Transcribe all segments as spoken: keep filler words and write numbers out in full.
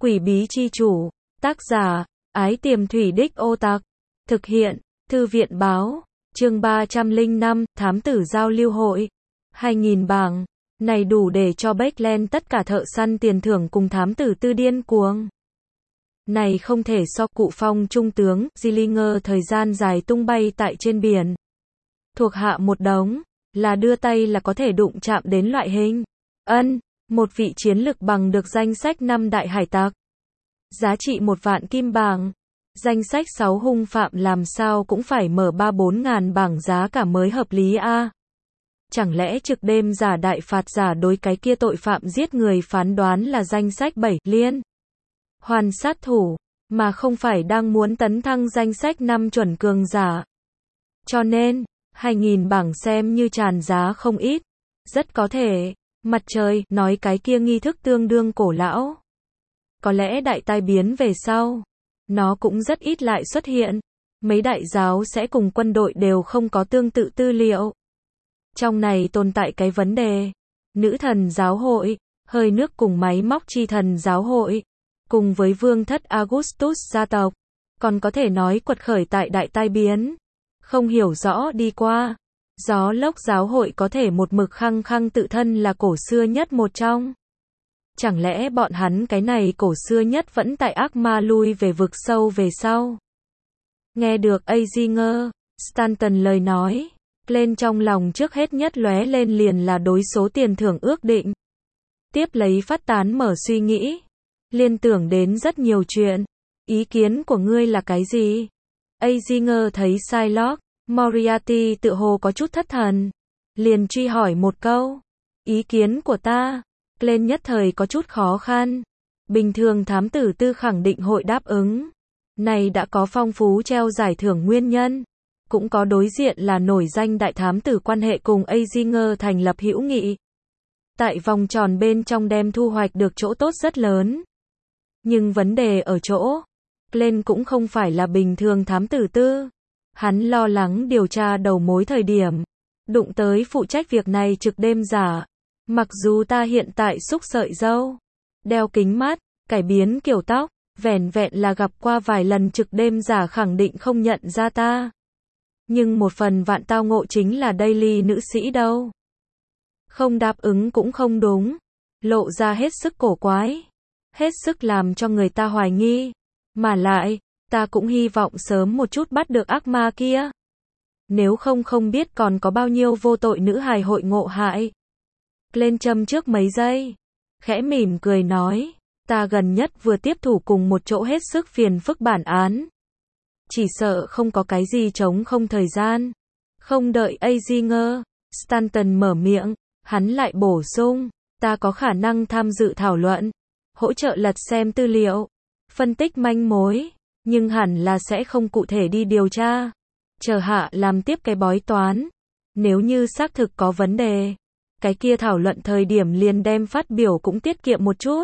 Quỷ bí chi chủ. Tác giả, Ái Tiềm Thủy Đích Ô Tạc. Thực hiện, Thư viện báo. Chương ba trăm lẻ năm, Thám tử giao lưu hội. hai nghìn bảng. Này đủ để cho Backland tất cả thợ săn tiền thưởng cùng thám tử tư điên cuồng. Này không thể so cụ phong trung tướng, Zillinger thời gian dài tung bay tại trên biển. Thuộc hạ một đống, là đưa tay là có thể đụng chạm đến loại hình. Ân, một vị chiến lực bằng được danh sách năm đại hải tặc. Giá trị một vạn kim bảng. Danh sách sáu hung phạm làm sao cũng phải mở ba bốn ngàn bảng giá cả mới hợp lý a. Chẳng lẽ trực đêm giả đại phạt giả đối cái kia tội phạm giết người phán đoán là danh sách bảy liên hoàn sát thủ, mà không phải đang muốn tấn thăng danh sách năm chuẩn cường giả. Cho nên, hai nghìn bảng xem như tràn giá không ít. Rất có thể, mặt trời nói cái kia nghi thức tương đương cổ lão. Có lẽ đại tai biến về sau, nó cũng rất ít lại xuất hiện. Mấy đại giáo sẽ cùng quân đội đều không có tương tự tư liệu. Trong này tồn tại cái vấn đề, nữ thần giáo hội, hơi nước cùng máy móc chi thần giáo hội, cùng với vương thất Augustus gia tộc, còn có thể nói quật khởi tại đại tai biến. Không hiểu rõ đi qua, gió lốc giáo hội có thể một mực khăng khăng tự thân là cổ xưa nhất một trong. Chẳng lẽ bọn hắn cái này cổ xưa nhất vẫn tại ác ma lui về vực sâu về sau. Nghe được Azinger, Stanton lời nói, lên trong lòng trước hết nhất lóe lên liền là đối số tiền thưởng ước định. Tiếp lấy phát tán mở suy nghĩ, liên tưởng đến rất nhiều chuyện. Ý kiến của ngươi là cái gì? Azinger thấy Shylock Moriarty tự hồ có chút thất thần, liền truy hỏi một câu. Ý kiến của ta, lên nhất thời có chút khó khăn. Bình thường thám tử tư khẳng định hội đáp ứng. Này đã có phong phú treo giải thưởng nguyên nhân. Cũng có đối diện là nổi danh đại thám tử quan hệ cùng Azinger thành lập hữu nghị. Tại vòng tròn bên trong đem thu hoạch được chỗ tốt rất lớn. Nhưng vấn đề ở chỗ, Glenn cũng không phải là bình thường thám tử tư. Hắn lo lắng điều tra đầu mối thời điểm, đụng tới phụ trách việc này trực đêm giả. Mặc dù ta hiện tại xúc sợi râu, đeo kính mắt, cải biến kiểu tóc, vẻn vẹn là gặp qua vài lần trực đêm giả khẳng định không nhận ra ta. Nhưng một phần vạn tao ngộ chính là Daily nữ sĩ đâu. Không đáp ứng cũng không đúng. Lộ ra hết sức cổ quái. Hết sức làm cho người ta hoài nghi. Mà lại, ta cũng hy vọng sớm một chút bắt được ác ma kia. Nếu không không biết còn có bao nhiêu vô tội nữ hài hội ngộ hại. Lên châm trước mấy giây. Khẽ mỉm cười nói. Ta gần nhất vừa tiếp thủ cùng một chỗ hết sức phiền phức bản án. Chỉ sợ không có cái gì trống không thời gian. Không đợi Azinger, Stanton mở miệng, hắn lại bổ sung, ta có khả năng tham dự thảo luận, hỗ trợ lật xem tư liệu, phân tích manh mối, nhưng hẳn là sẽ không cụ thể đi điều tra. Chờ hạ làm tiếp cái bói toán. Nếu như xác thực có vấn đề, cái kia thảo luận thời điểm liền đem phát biểu cũng tiết kiệm một chút.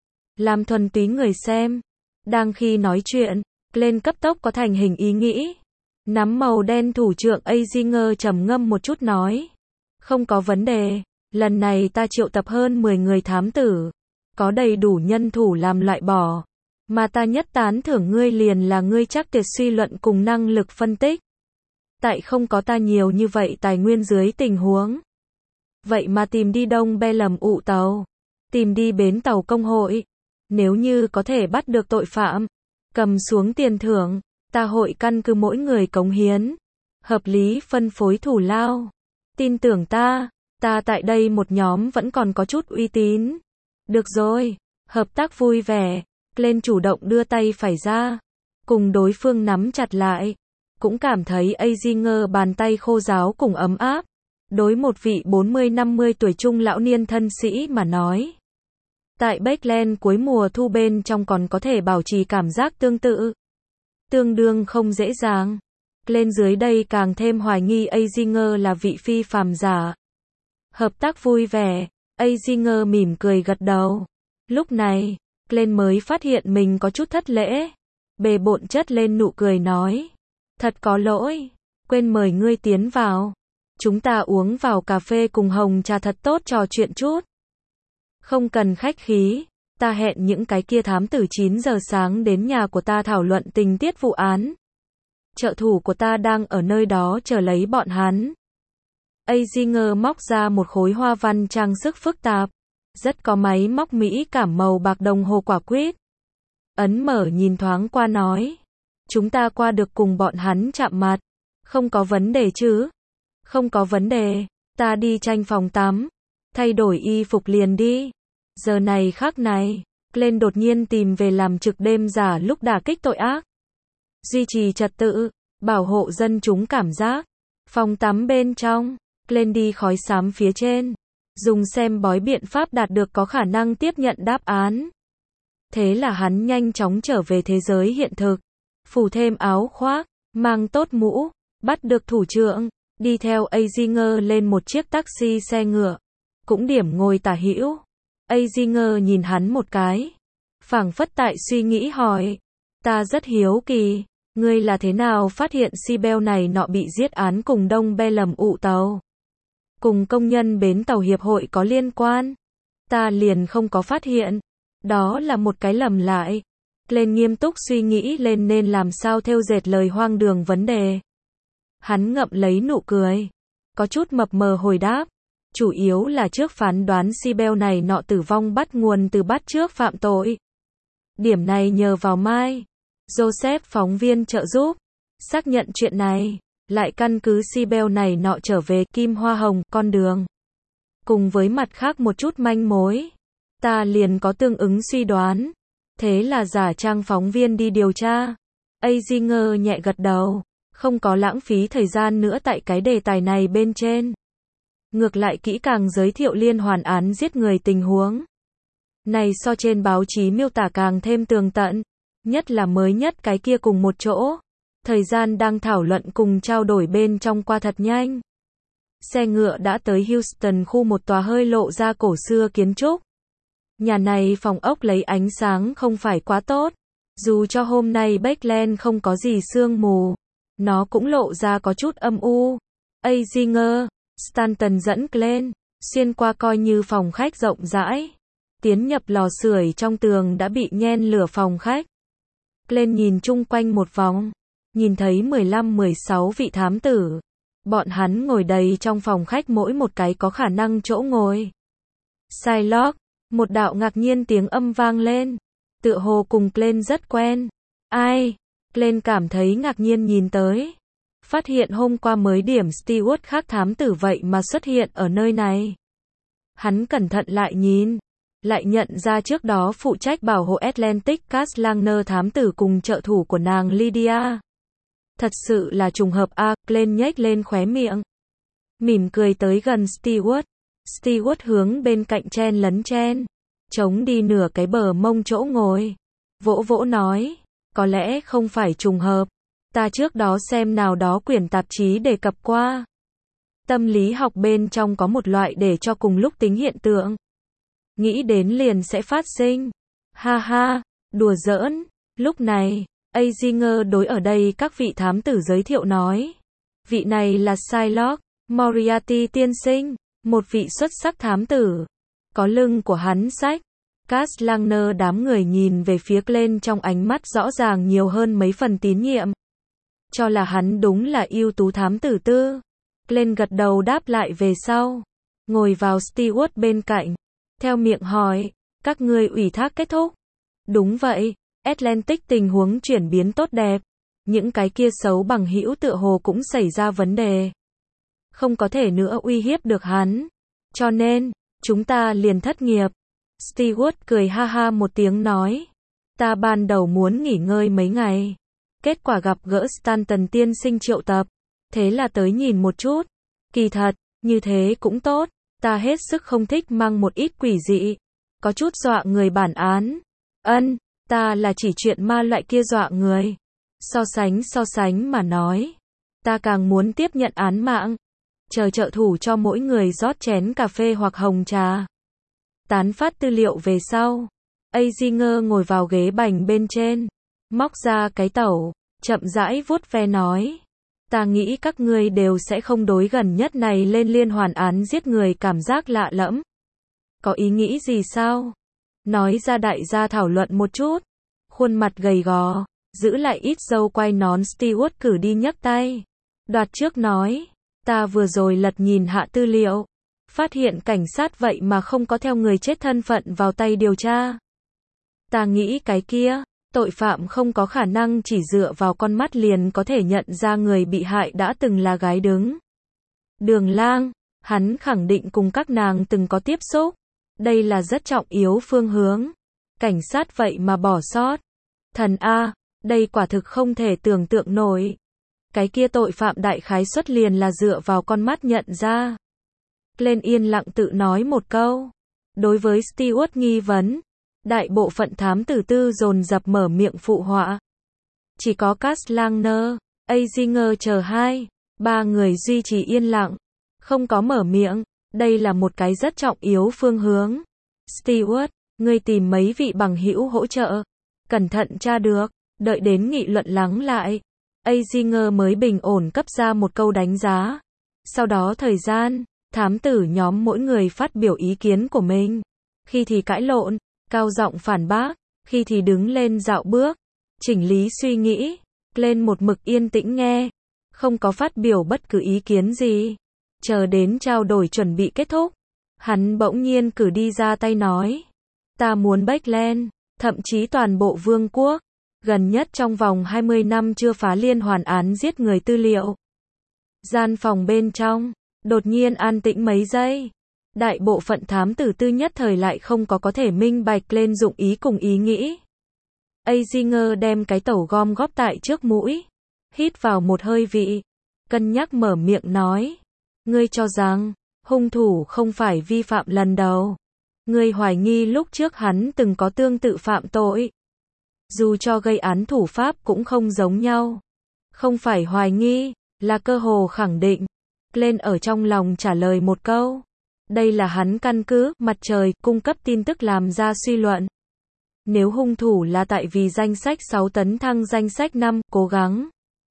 Làm thuần túy người xem. Đang khi nói chuyện, lên cấp tốc có thành hình ý nghĩ. Nắm màu đen thủ trưởng Azinger trầm ngâm một chút nói. Không có vấn đề, lần này ta triệu tập hơn mười người thám tử. Có đầy đủ nhân thủ làm loại bỏ. Mà ta nhất tán thưởng ngươi liền là ngươi chắc tuyệt suy luận cùng năng lực phân tích. Tại không có ta nhiều như vậy tài nguyên dưới tình huống. Vậy mà tìm đi Đông Be lầm ụ tàu. Tìm đi bến tàu công hội. Nếu như có thể bắt được tội phạm. Cầm xuống tiền thưởng, ta hội căn cứ mỗi người cống hiến. Hợp lý phân phối thủ lao. Tin tưởng ta, ta tại đây một nhóm vẫn còn có chút uy tín. Được rồi, hợp tác vui vẻ. Lên chủ động đưa tay phải ra. Cùng đối phương nắm chặt lại. Cũng cảm thấy Azinger bàn tay khô ráo cùng ấm áp. Đối một vị bốn mươi năm mươi tuổi trung lão niên thân sĩ mà nói. Tại Backland cuối mùa thu bên trong còn có thể bảo trì cảm giác tương tự. Tương đương không dễ dàng. Lên dưới đây càng thêm hoài nghi Azinger là vị phi phàm giả. Hợp tác vui vẻ, Azinger mỉm cười gật đầu. Lúc này, lên mới phát hiện mình có chút thất lễ. Bề bộn chất lên nụ cười nói. Thật có lỗi, quên mời ngươi tiến vào. Chúng ta uống vào cà phê cùng hồng trà thật tốt trò chuyện chút. Không cần khách khí, Ta hẹn những cái kia thám tử chín giờ sáng đến nhà của ta thảo luận tình tiết vụ án. Trợ thủ của ta đang ở nơi đó chờ lấy bọn hắn. Azinger móc ra một khối hoa văn trang sức phức tạp. Rất có máy móc mỹ cảm màu bạc đồng hồ quả quýt. Ấn mở nhìn thoáng qua nói. Chúng ta qua được cùng bọn hắn chạm mặt. Không có vấn đề chứ? Không có vấn đề. Ta đi tranh phòng tắm. Thay đổi y phục liền đi. Giờ này khắc này, Glenn đột nhiên tìm về làm trực đêm giả lúc đả kích tội ác. Duy trì trật tự, bảo hộ dân chúng cảm giác. Phòng tắm bên trong, Glenn đi khói xám phía trên. Dùng xem bói biện pháp đạt được có khả năng tiếp nhận đáp án. Thế là hắn nhanh chóng trở về thế giới hiện thực. Phủ thêm áo khoác, mang tốt mũ, bắt được thủ trưởng, đi theo Azinger lên một chiếc taxi xe ngựa. Cũng điểm ngồi tả hữu. Azinger nhìn hắn một cái. Phảng phất tại suy nghĩ hỏi. Ta rất hiếu kỳ. Ngươi là thế nào phát hiện Sibel này nọ bị giết án cùng Đông Be lầm ụ tàu? Cùng công nhân bến tàu hiệp hội có liên quan? Ta liền không có phát hiện. Đó là một cái lầm lại. Lên nghiêm túc suy nghĩ lên nên làm sao thêu dệt lời hoang đường vấn đề. Hắn ngậm lấy nụ cười. Có chút mập mờ hồi đáp. Chủ yếu là trước phán đoán Sibel này nọ tử vong bắt nguồn từ bắt trước phạm tội. Điểm này nhờ vào Mai Joseph phóng viên trợ giúp. Xác nhận chuyện này. Lại căn cứ Sibel này nọ trở về Kim Hoa Hồng, con đường. Cùng với mặt khác một chút manh mối. Ta liền có tương ứng suy đoán. Thế là giả trang phóng viên đi điều tra. Azinger nhẹ gật đầu. Không có lãng phí thời gian nữa tại cái đề tài này bên trên. Ngược lại kỹ càng giới thiệu liên hoàn án giết người tình huống. Này so trên báo chí miêu tả càng thêm tường tận. Nhất là mới nhất cái kia cùng một chỗ. Thời gian đang thảo luận cùng trao đổi bên trong qua thật nhanh. Xe ngựa đã tới Houston, khu một tòa hơi lộ ra cổ xưa kiến trúc. Nhà này phòng ốc lấy ánh sáng không phải quá tốt. Dù cho hôm nay Bakeland không có gì sương mù. Nó cũng lộ ra có chút âm u. Azinger, Stanton dẫn Glenn, xuyên qua coi như phòng khách rộng rãi. Tiến nhập lò sưởi trong tường đã bị nhen lửa phòng khách. Glenn nhìn chung quanh một vòng. Nhìn thấy mười lăm mười sáu vị thám tử. Bọn hắn ngồi đầy trong phòng khách mỗi một cái có khả năng chỗ ngồi. Shylock, một đạo ngạc nhiên tiếng âm vang lên. Tựa hồ cùng Glenn rất quen. Ai? Glenn cảm thấy ngạc nhiên nhìn tới. Phát hiện hôm qua mới điểm Stewart khác thám tử vậy mà xuất hiện ở nơi này. Hắn cẩn thận lại nhìn. Lại nhận ra trước đó phụ trách bảo hộ Atlantic Cass Langner thám tử cùng trợ thủ của nàng Lydia. Thật sự là trùng hợp a, Glenn nhếch lên khóe miệng. Mỉm cười tới gần Stewart. Stewart hướng bên cạnh chen lấn chen. Chống đi nửa cái bờ mông chỗ ngồi. Vỗ vỗ nói. Có lẽ không phải trùng hợp. Ta trước đó xem nào đó quyển tạp chí đề cập qua. Tâm lý học bên trong có một loại để cho cùng lúc tính hiện tượng. Nghĩ đến liền sẽ phát sinh. Ha ha, đùa giỡn. Lúc này, Azinger đối ở đây các vị thám tử giới thiệu nói. Vị này là Shylock Moriarty tiên sinh, một vị xuất sắc thám tử. Có lưng của hắn sách. Cass Langner đám người nhìn về phía Glenn trong ánh mắt rõ ràng nhiều hơn mấy phần tín nhiệm. Cho là hắn đúng là ưu tú thám tử tư. Glenn gật đầu đáp lại về sau. Ngồi vào Stewart bên cạnh. Theo miệng hỏi, các ngươi ủy thác kết thúc. Đúng vậy, Atlantic tình huống chuyển biến tốt đẹp. Những cái kia xấu bằng hữu tựa hồ cũng xảy ra vấn đề. Không có thể nữa uy hiếp được hắn. Cho nên, chúng ta liền thất nghiệp. Stewart cười ha ha một tiếng nói. Ta ban đầu muốn nghỉ ngơi mấy ngày. Kết quả gặp gỡ Stanton tiên sinh triệu tập. Thế là tới nhìn một chút. Kỳ thật, như thế cũng tốt. Ta hết sức không thích mang một ít quỷ dị. Có chút dọa người bản án. Ân, ta là chỉ chuyện ma loại kia dọa người. So sánh so sánh mà nói. Ta càng muốn tiếp nhận án mạng. Chờ trợ thủ cho mỗi người rót chén cà phê hoặc hồng trà. Tán phát tư liệu về sau. Azinger ngồi vào ghế bành bên trên. Móc ra cái tẩu. Chậm rãi vuốt ve nói. Ta nghĩ các ngươi đều sẽ không đối gần nhất này lên liên hoàn án giết người cảm giác lạ lẫm. Có ý nghĩ gì sao? Nói ra đại gia thảo luận một chút. Khuôn mặt gầy gò, giữ lại ít râu quai nón Stewart cử đi nhấc tay. Đoạt trước nói, ta vừa rồi lật nhìn hạ tư liệu. Phát hiện cảnh sát vậy mà không có theo người chết thân phận vào tay điều tra. Ta nghĩ cái kia, tội phạm không có khả năng chỉ dựa vào con mắt liền có thể nhận ra người bị hại đã từng là gái đứng. Đường lang, hắn khẳng định cùng các nàng từng có tiếp xúc. Đây là rất trọng yếu phương hướng. Cảnh sát vậy mà bỏ sót. Thần A, đây quả thực không thể tưởng tượng nổi. Cái kia tội phạm đại khái suất liền là dựa vào con mắt nhận ra. Lên yên lặng tự nói một câu. Đối với Stewart nghi vấn, đại bộ phận thám tử tư dồn dập mở miệng phụ họa. Chỉ có Cass Langner, Azinger chờ hai, ba người duy trì yên lặng, không có mở miệng. Đây là một cái rất trọng yếu phương hướng. Stewart, ngươi tìm mấy vị bằng hữu hỗ trợ. Cẩn thận tra được, đợi đến nghị luận lắng lại. Azinger mới bình ổn cấp ra một câu đánh giá. Sau đó thời gian, thám tử nhóm mỗi người phát biểu ý kiến của mình. Khi thì cãi lộn, cao giọng phản bác, khi thì đứng lên dạo bước, chỉnh lý suy nghĩ, lên một mực yên tĩnh nghe, không có phát biểu bất cứ ý kiến gì. Chờ đến trao đổi chuẩn bị kết thúc, hắn bỗng nhiên cử đi ra tay nói, ta muốn Backland, thậm chí toàn bộ vương quốc, gần nhất trong vòng hai mươi năm chưa phá liên hoàn án giết người tư liệu. Gian phòng bên trong, đột nhiên an tĩnh mấy giây. Đại bộ phận thám tử tư nhất thời lại không có có thể minh bạch lên dụng ý cùng ý nghĩ. Azinger đem cái tẩu gom góp tại trước mũi, hít vào một hơi vị, cân nhắc mở miệng nói, ngươi cho rằng, hung thủ không phải vi phạm lần đầu. Ngươi hoài nghi lúc trước hắn từng có tương tự phạm tội. Dù cho gây án thủ pháp cũng không giống nhau. Không phải hoài nghi, là cơ hồ khẳng định. Lên ở trong lòng trả lời một câu. Đây là hắn căn cứ, mặt trời, cung cấp tin tức làm ra suy luận. Nếu hung thủ là tại vì danh sách sáu tấn thăng danh sách năm, cố gắng.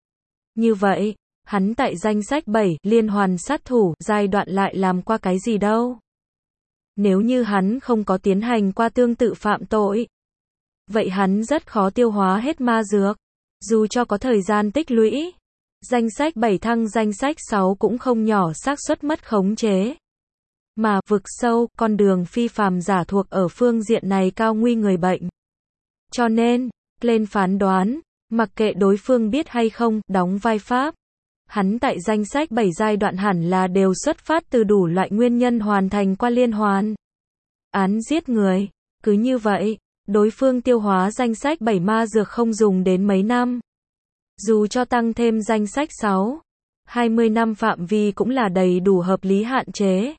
Như vậy, hắn tại danh sách bảy, liên hoàn sát thủ, giai đoạn lại làm qua cái gì đâu. Nếu như hắn không có tiến hành qua tương tự phạm tội, vậy hắn rất khó tiêu hóa hết ma dược. Dù cho có thời gian tích lũy, danh sách bảy thăng danh sách sáu cũng không nhỏ xác suất mất khống chế. Mà, vực sâu, con đường phi phàm giả thuộc ở phương diện này cao nguy người bệnh. Cho nên, lên phán đoán, mặc kệ đối phương biết hay không, đóng vai pháp. Hắn tại danh sách bảy giai đoạn hẳn là đều xuất phát từ đủ loại nguyên nhân hoàn thành qua liên hoàn án giết người. Cứ như vậy, đối phương tiêu hóa danh sách bảy ma dược không dùng đến mấy năm. Dù cho tăng thêm danh sách sáu, hai mươi năm phạm vi cũng là đầy đủ hợp lý hạn chế.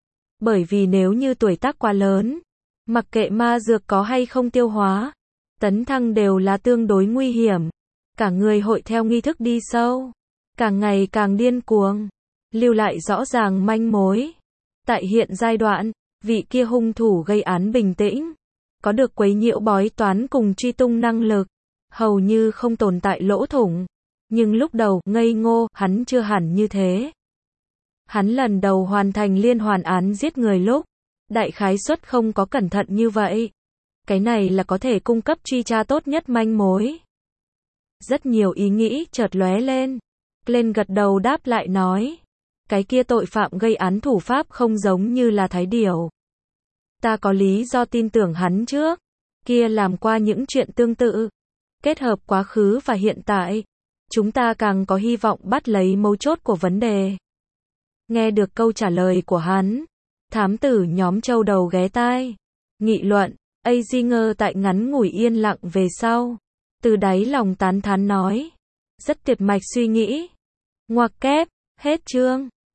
Bởi vì nếu như tuổi tác quá lớn, mặc kệ ma dược có hay không tiêu hóa, tấn thăng đều là tương đối nguy hiểm. Cả người hội theo nghi thức đi sâu, càng ngày càng điên cuồng, lưu lại rõ ràng manh mối. Tại hiện giai đoạn, vị kia hung thủ gây án bình tĩnh, có được quấy nhiễu bói toán cùng truy tung năng lực, hầu như không tồn tại lỗ thủng. Nhưng lúc đầu, ngây ngô, hắn chưa hẳn như thế. Hắn lần đầu hoàn thành liên hoàn án giết người lúc, đại khái suất không có cẩn thận như vậy. Cái này là có thể cung cấp truy tra tốt nhất manh mối. Rất nhiều ý nghĩ chợt lóe lên. Lên gật đầu đáp lại nói. Cái kia tội phạm gây án thủ pháp không giống như là Thái Điểu. Ta có lý do tin tưởng hắn trước. Kia làm qua những chuyện tương tự. Kết hợp quá khứ và hiện tại. Chúng ta càng có hy vọng bắt lấy mấu chốt của vấn đề. Nghe được câu trả lời của hắn. Thám tử nhóm châu đầu ghé tai. Nghị luận. Azinger tại ngắn ngủi yên lặng về sau. Từ đáy lòng tán thán nói. Rất tuyệt mạch suy nghĩ. Ngoặc kép. Hết chương.